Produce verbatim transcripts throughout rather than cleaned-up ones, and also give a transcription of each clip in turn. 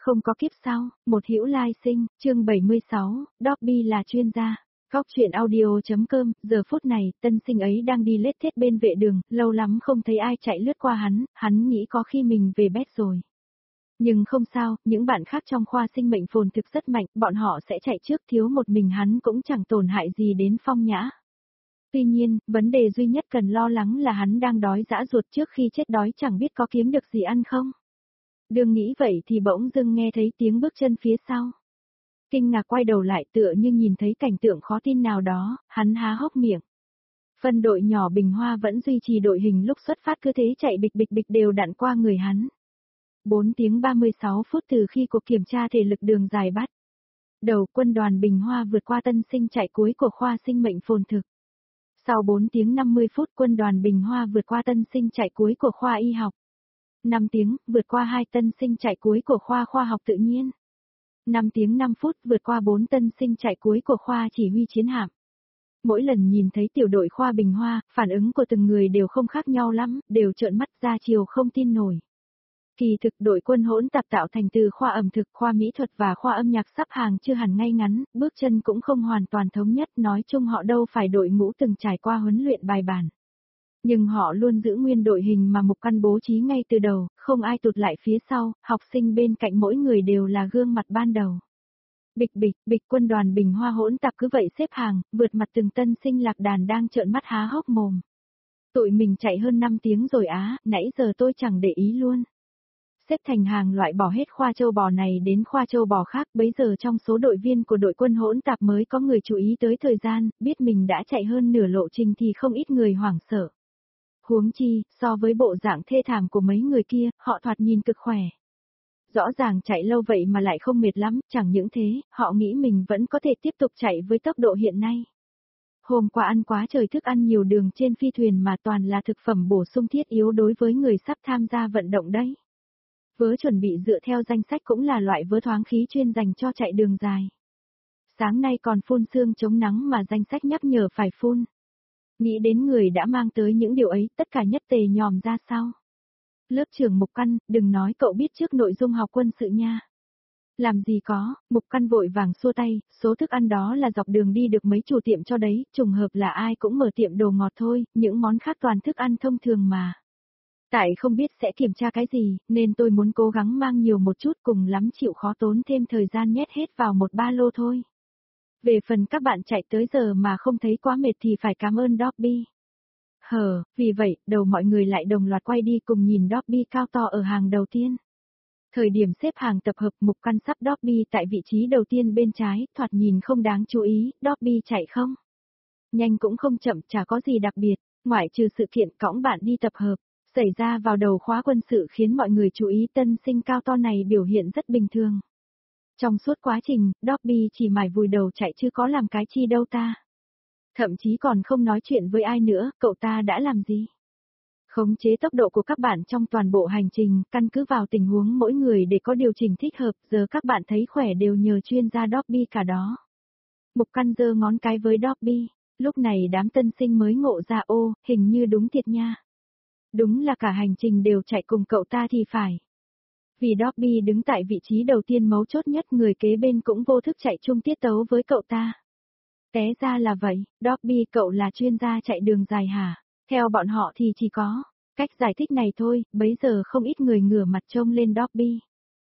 Không có kiếp sau, một hữu lai sinh, chương bảy mươi sáu, Dobby là chuyên gia. Góc truyện audio.com, giờ phút này, tân sinh ấy đang đi lết thết bên vệ đường, lâu lắm không thấy ai chạy lướt qua hắn, hắn nghĩ có khi mình về bét rồi. Nhưng không sao, những bạn khác trong khoa sinh mệnh phồn thực rất mạnh, bọn họ sẽ chạy trước, thiếu một mình hắn cũng chẳng tổn hại gì đến Phong Nhã. Tuy nhiên, vấn đề duy nhất cần lo lắng là hắn đang đói dã ruột, trước khi chết đói chẳng biết có kiếm được gì ăn không. Đương nghĩ vậy thì bỗng dưng nghe thấy tiếng bước chân phía sau. Kinh ngạc quay đầu lại tựa như nhìn thấy cảnh tượng khó tin nào đó, hắn há hốc miệng. Phân đội nhỏ Bình Hoa vẫn duy trì đội hình lúc xuất phát, cứ thế chạy bịch bịch bịch đều đặn qua người hắn. bốn tiếng ba mươi sáu phút từ khi cuộc kiểm tra thể lực đường dài bắt đầu, quân đoàn Bình Hoa vượt qua tân sinh chạy cuối của khoa sinh mệnh phồn thực. Sau bốn tiếng năm mươi phút, quân đoàn Bình Hoa vượt qua tân sinh chạy cuối của khoa y học. năm tiếng, vượt qua hai tân sinh chạy cuối của khoa khoa học tự nhiên. năm tiếng năm phút, vượt qua bốn tân sinh chạy cuối của khoa chỉ huy chiến hạm. Mỗi lần nhìn thấy tiểu đội khoa Bình Hoa, phản ứng của từng người đều không khác nhau lắm, đều trợn mắt ra chiều không tin nổi. Kỳ thực đội quân hỗn tạp tạo thành từ khoa ẩm thực, khoa mỹ thuật và khoa âm nhạc sắp hàng chưa hẳn ngay ngắn, bước chân cũng không hoàn toàn thống nhất, nói chung họ đâu phải đội ngũ từng trải qua huấn luyện bài bản. Nhưng họ luôn giữ nguyên đội hình mà Mục Căn bố trí ngay từ đầu, không ai tụt lại phía sau, học sinh bên cạnh mỗi người đều là gương mặt ban đầu. Bịch bịch, bịch, quân đoàn Bình Hoa hỗn tạp cứ vậy xếp hàng, vượt mặt từng tân sinh lạc đàn đang trợn mắt há hốc mồm. Tụi mình chạy hơn năm tiếng rồi á, nãy giờ tôi chẳng để ý luôn. Xếp thành hàng loại bỏ hết khoa châu bò này đến khoa châu bò khác, bấy giờ trong số đội viên của đội quân hỗn tạp mới có người chú ý tới thời gian, biết mình đã chạy hơn nửa lộ trình thì không ít người hoảng sợ. Huống chi, so với bộ dạng thê thảm của mấy người kia, họ thoạt nhìn cực khỏe. Rõ ràng chạy lâu vậy mà lại không mệt lắm, chẳng những thế, họ nghĩ mình vẫn có thể tiếp tục chạy với tốc độ hiện nay. Hôm qua ăn quá trời thức ăn nhiều đường trên phi thuyền mà toàn là thực phẩm bổ sung thiết yếu đối với người sắp tham gia vận động đấy. Vớ chuẩn bị dựa theo danh sách cũng là loại vớ thoáng khí chuyên dành cho chạy đường dài. Sáng nay còn phun sương chống nắng mà danh sách nhắc nhở phải phun. Nghĩ đến người đã mang tới những điều ấy, tất cả nhất tề nhòm ra sau. Lớp trưởng Mục Căn, đừng nói cậu biết trước nội dung học quân sự nha. Làm gì có, Mục Căn vội vàng xua tay, số thức ăn đó là dọc đường đi được mấy chủ tiệm cho đấy, trùng hợp là ai cũng mở tiệm đồ ngọt thôi, những món khác toàn thức ăn thông thường mà. Tại không biết sẽ kiểm tra cái gì, nên tôi muốn cố gắng mang nhiều một chút, cùng lắm chịu khó tốn thêm thời gian nhét hết vào một ba lô thôi. Về phần các bạn chạy tới giờ mà không thấy quá mệt thì phải cảm ơn Dobby. Hờ, vì vậy, đầu mọi người lại đồng loạt quay đi cùng nhìn Dobby cao to ở hàng đầu tiên. Thời điểm xếp hàng tập hợp, Mục Căn sắp Dobby tại vị trí đầu tiên bên trái, thoạt nhìn không đáng chú ý, Dobby chạy không? Nhanh cũng không chậm, chả có gì đặc biệt, ngoại trừ sự kiện cõng bạn đi tập hợp, xảy ra vào đầu khóa quân sự khiến mọi người chú ý tân sinh cao to này biểu hiện rất bình thường. Trong suốt quá trình, Dobby chỉ mải vùi đầu chạy chứ có làm cái chi đâu ta. Thậm chí còn không nói chuyện với ai nữa, cậu ta đã làm gì? Khống chế tốc độ của các bạn trong toàn bộ hành trình, căn cứ vào tình huống mỗi người để có điều chỉnh thích hợp, giờ các bạn thấy khỏe đều nhờ chuyên gia Dobby cả đó. Mục Căn giơ ngón cái với Dobby, lúc này đám tân sinh mới ngộ ra ô, hình như đúng thiệt nha. Đúng là cả hành trình đều chạy cùng cậu ta thì phải. Vì Dobby đứng tại vị trí đầu tiên mấu chốt nhất, người kế bên cũng vô thức chạy chung tiết tấu với cậu ta. Té ra là vậy, Dobby cậu là chuyên gia chạy đường dài hả? Theo bọn họ thì chỉ có cách giải thích này thôi, bấy giờ không ít người ngửa mặt trông lên Dobby.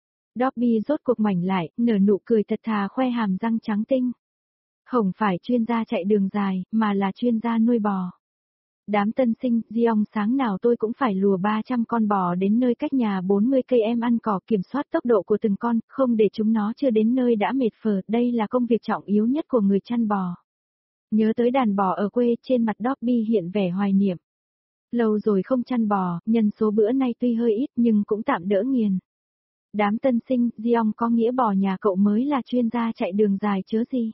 Dobby rốt cuộc ngoảnh lại, nở nụ cười thật thà khoe hàm răng trắng tinh. Không phải chuyên gia chạy đường dài, mà là chuyên gia nuôi bò. Đám tân sinh, Giong sáng nào tôi cũng phải lùa ba trăm con bò đến nơi cách nhà bốn mươi cây em ăn cỏ, kiểm soát tốc độ của từng con, không để chúng nó chưa đến nơi đã mệt phờ, đây là công việc trọng yếu nhất của người chăn bò. Nhớ tới đàn bò ở quê, trên mặt Dobby hiện vẻ hoài niệm. Lâu rồi không chăn bò, nhân số bữa nay tuy hơi ít nhưng cũng tạm đỡ nghiền. Đám tân sinh, Giong có nghĩa bò nhà cậu mới là chuyên gia chạy đường dài chớ gì.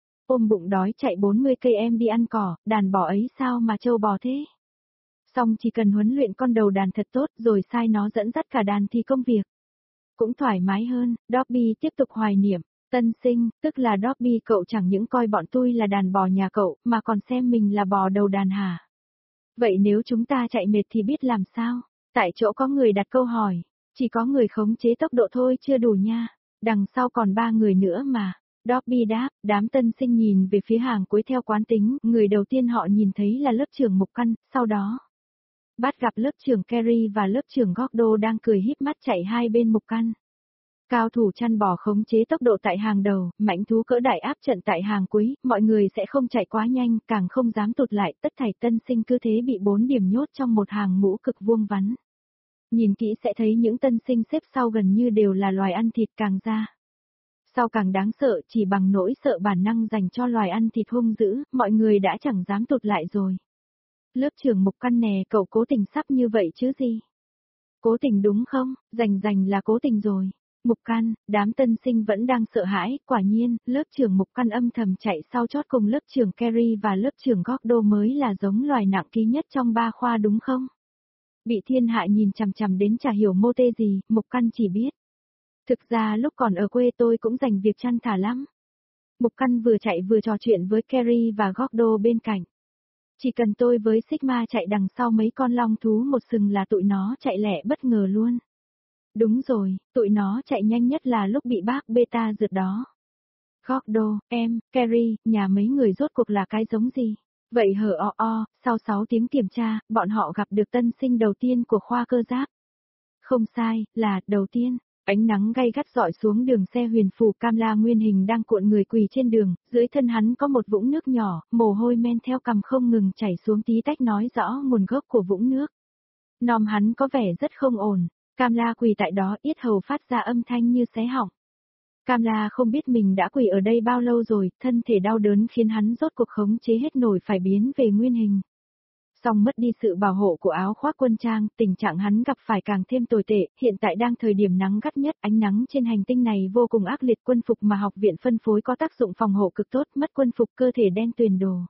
Ôm bụng đói chạy bốn mươi cây em đi ăn cỏ, đàn bò ấy sao mà trâu bò thế? Xong chỉ cần huấn luyện con đầu đàn thật tốt rồi sai nó dẫn dắt cả đàn thì công việc cũng thoải mái hơn. Dobby tiếp tục hoài niệm, tân sinh, tức là Dobby cậu chẳng những coi bọn tôi là đàn bò nhà cậu, mà còn xem mình là bò đầu đàn hả? Vậy nếu chúng ta chạy mệt thì biết làm sao? Tại chỗ có người đặt câu hỏi, Chỉ có người khống chế tốc độ thôi chưa đủ nha, đằng sau còn ba người nữa mà. Dobby đáp, đám tân sinh nhìn về phía hàng cuối theo quán tính, người đầu tiên họ nhìn thấy là lớp trưởng Mục Căn, sau đó bắt gặp lớp trưởng Carey và lớp trưởng Gordo đang cười híp mắt chạy hai bên Mục Căn. Cao thủ chăn bò khống chế tốc độ tại hàng đầu, mãnh thú cỡ đại áp trận tại hàng cuối, mọi người sẽ không chạy quá nhanh, càng không dám tụt lại, tất thảy tân sinh cứ thế bị bốn điểm nhốt trong một hàng ngũ cực vuông vắn. Nhìn kỹ sẽ thấy những tân sinh xếp sau gần như đều là loài ăn thịt càng ra. Sau càng đáng sợ chỉ bằng nỗi sợ bản năng dành cho loài ăn thịt hung dữ, mọi người đã chẳng dám tụt lại rồi. Lớp trưởng Mục Căn nè, cậu cố tình sắp như vậy chứ gì? Cố tình đúng không? Rành rành là cố tình rồi. Mục Căn, đám tân sinh vẫn đang sợ hãi, quả nhiên, lớp trưởng Mục Căn âm thầm chạy sau chót cùng lớp trưởng Carey và lớp trưởng Gordo mới là giống loài nặng ký nhất trong ba khoa đúng không? Bị thiên hạ nhìn chằm chằm đến chả hiểu mô tê gì, Mục Căn chỉ biết. Thực ra lúc còn ở quê tôi cũng dành việc chăn thả lắm. Mục Căn vừa chạy vừa trò chuyện với Carey và Gordo bên cạnh. Chỉ cần tôi với Sigma chạy đằng sau mấy con long thú một sừng là tụi nó chạy lẹ bất ngờ luôn. Đúng rồi, tụi nó chạy nhanh nhất là lúc bị bác beta rượt đó. Gordo, em, Carey, nhà mấy người rốt cuộc là cái giống gì? Vậy hở o o, sau sáu tiếng kiểm tra, bọn họ gặp được tân sinh đầu tiên của khoa cơ giáp. Không sai, là đầu tiên. Ánh nắng gay gắt rọi xuống đường xe huyền phù cam la nguyên hình đang cuộn người quỳ trên đường, dưới thân hắn có một vũng nước nhỏ, mồ hôi men theo cằm không ngừng chảy xuống tí tách nói rõ nguồn gốc của vũng nước. Nom hắn có vẻ rất không ổn, cam la quỳ tại đó yết hầu phát ra âm thanh như xé họng. Cam la không biết mình đã quỳ ở đây bao lâu rồi, thân thể đau đớn khiến hắn rốt cuộc khống chế hết nổi phải biến về nguyên hình. Song mất đi sự bảo hộ của áo khoác quân trang, tình trạng hắn gặp phải càng thêm tồi tệ, hiện tại đang thời điểm nắng gắt nhất, ánh nắng trên hành tinh này vô cùng ác liệt, quân phục mà học viện phân phối có tác dụng phòng hộ cực tốt, mất quân phục cơ thể đen tuyền đồ.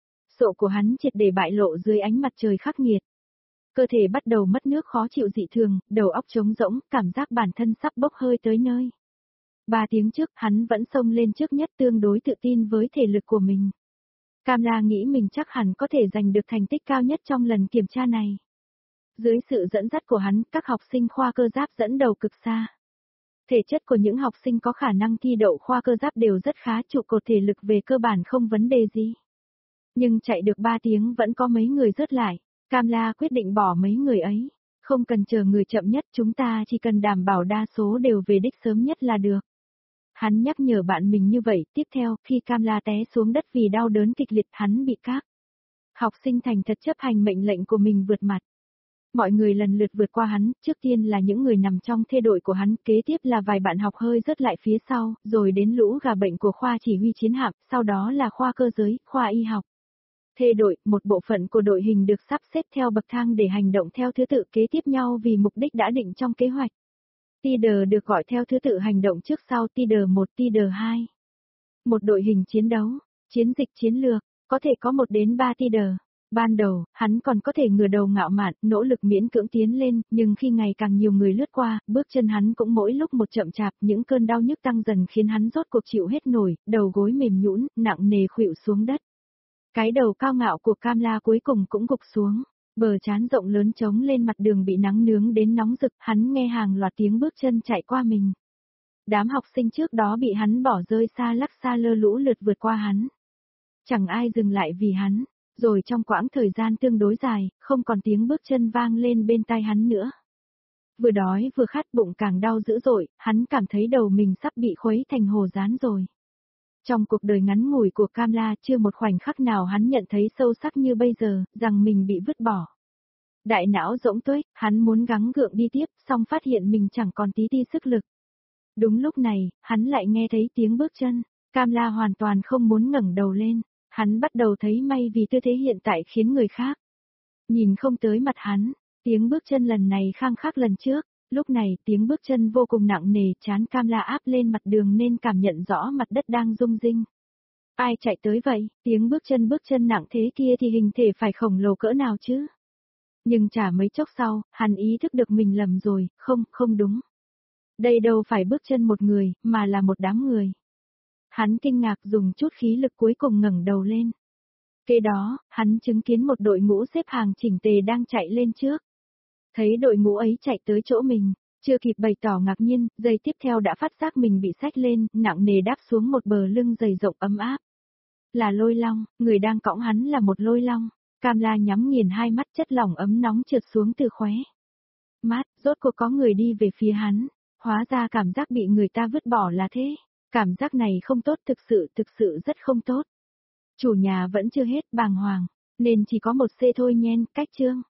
Sộ của hắn triệt để bại lộ dưới ánh mặt trời khắc nghiệt. Cơ thể bắt đầu mất nước khó chịu dị thường, đầu óc trống rỗng, cảm giác bản thân sắp bốc hơi tới nơi. Ba tiếng trước, hắn vẫn xông lên trước nhất tương đối tự tin với thể lực của mình. Cam La nghĩ mình chắc hẳn có thể giành được thành tích cao nhất trong lần kiểm tra này. Dưới sự dẫn dắt của hắn, các học sinh khoa cơ giáp dẫn đầu cực xa. Thể chất của những học sinh có khả năng thi đậu khoa cơ giáp đều rất khá, trụ cột thể lực về cơ bản không vấn đề gì. Nhưng chạy được ba tiếng vẫn có mấy người rớt lại. Cam La quyết định bỏ mấy người ấy. Không cần chờ người chậm nhất, chúng ta chỉ cần đảm bảo đa số đều về đích sớm nhất là được. Hắn nhắc nhở bạn mình như vậy, tiếp theo, khi Cam La té xuống đất vì đau đớn kịch liệt, hắn bị các học sinh thành thật chấp hành mệnh lệnh của mình vượt mặt. Mọi người lần lượt vượt qua hắn, trước tiên là những người nằm trong thê đội của hắn, kế tiếp là vài bạn học hơi rớt lại phía sau, rồi đến lũ gà bệnh của khoa chỉ huy chiến hạm, sau đó là khoa cơ giới, khoa y học. Thê đội, một bộ phận của đội hình được sắp xếp theo bậc thang để hành động theo thứ tự kế tiếp nhau vì mục đích đã định trong kế hoạch. Tider được gọi theo thứ tự hành động trước sau Tider một, Tider hai. Một đội hình chiến đấu, chiến dịch chiến lược, có thể có một đến ba Tider. Ban đầu, hắn còn có thể ngửa đầu ngạo mạn, nỗ lực miễn cưỡng tiến lên, nhưng khi ngày càng nhiều người lướt qua, bước chân hắn cũng mỗi lúc một chậm chạp, những cơn đau nhức tăng dần khiến hắn rốt cuộc chịu hết nổi, đầu gối mềm nhũn, nặng nề khuỵu xuống đất. Cái đầu cao ngạo của Cam La cuối cùng cũng gục xuống. Bờ trán rộng lớn trống lên mặt đường bị nắng nướng đến nóng rực, hắn nghe hàng loạt tiếng bước chân chạy qua mình. Đám học sinh trước đó bị hắn bỏ rơi xa lắc xa lơ lũ lượt vượt qua hắn. Chẳng ai dừng lại vì hắn, rồi trong quãng thời gian tương đối dài, không còn tiếng bước chân vang lên bên tai hắn nữa. Vừa đói vừa khát bụng càng đau dữ dội, hắn cảm thấy đầu mình sắp bị khuấy thành hồ rán rồi. Trong cuộc đời ngắn ngủi của Cam La chưa một khoảnh khắc nào hắn nhận thấy sâu sắc như bây giờ, rằng mình bị vứt bỏ. Đại não rỗng tuếch, hắn muốn gắng gượng đi tiếp, song phát hiện mình chẳng còn tí ti sức lực. Đúng lúc này, hắn lại nghe thấy tiếng bước chân, Cam La hoàn toàn không muốn ngẩng đầu lên, hắn bắt đầu thấy may vì tư thế hiện tại khiến người khác nhìn không tới mặt hắn, tiếng bước chân lần này khang khác lần trước. Lúc này tiếng bước chân vô cùng nặng nề, trán Cam La áp lên mặt đường nên cảm nhận rõ mặt đất đang rung rinh. Ai chạy tới vậy, tiếng bước chân bước chân nặng thế kia thì hình thể phải khổng lồ cỡ nào chứ? Nhưng chả mấy chốc sau, hắn ý thức được mình lầm rồi, không, không đúng. Đây đâu phải bước chân một người, mà là một đám người. Hắn kinh ngạc dùng chút khí lực cuối cùng ngẩng đầu lên. Kế đó, hắn chứng kiến một đội ngũ xếp hàng chỉnh tề đang chạy lên trước. Thấy đội ngũ ấy chạy tới chỗ mình, Chưa kịp bày tỏ ngạc nhiên, giây tiếp theo đã phát giác mình bị xách lên, nặng nề đáp xuống một bờ lưng dày rộng ấm áp. Là Lôi Long, người đang cõng hắn là một Lôi Long. Cam La nhắm nghiền hai mắt, chất lỏng ấm nóng trượt xuống từ khóe mắt, rốt cuộc có người đi về phía hắn. Hóa ra cảm giác bị người ta vứt bỏ là thế. Cảm giác này không tốt, thực sự, thực sự rất không tốt. Chủ nhà vẫn chưa hết bàng hoàng, nên chỉ có một C thôi nhen, cách chương.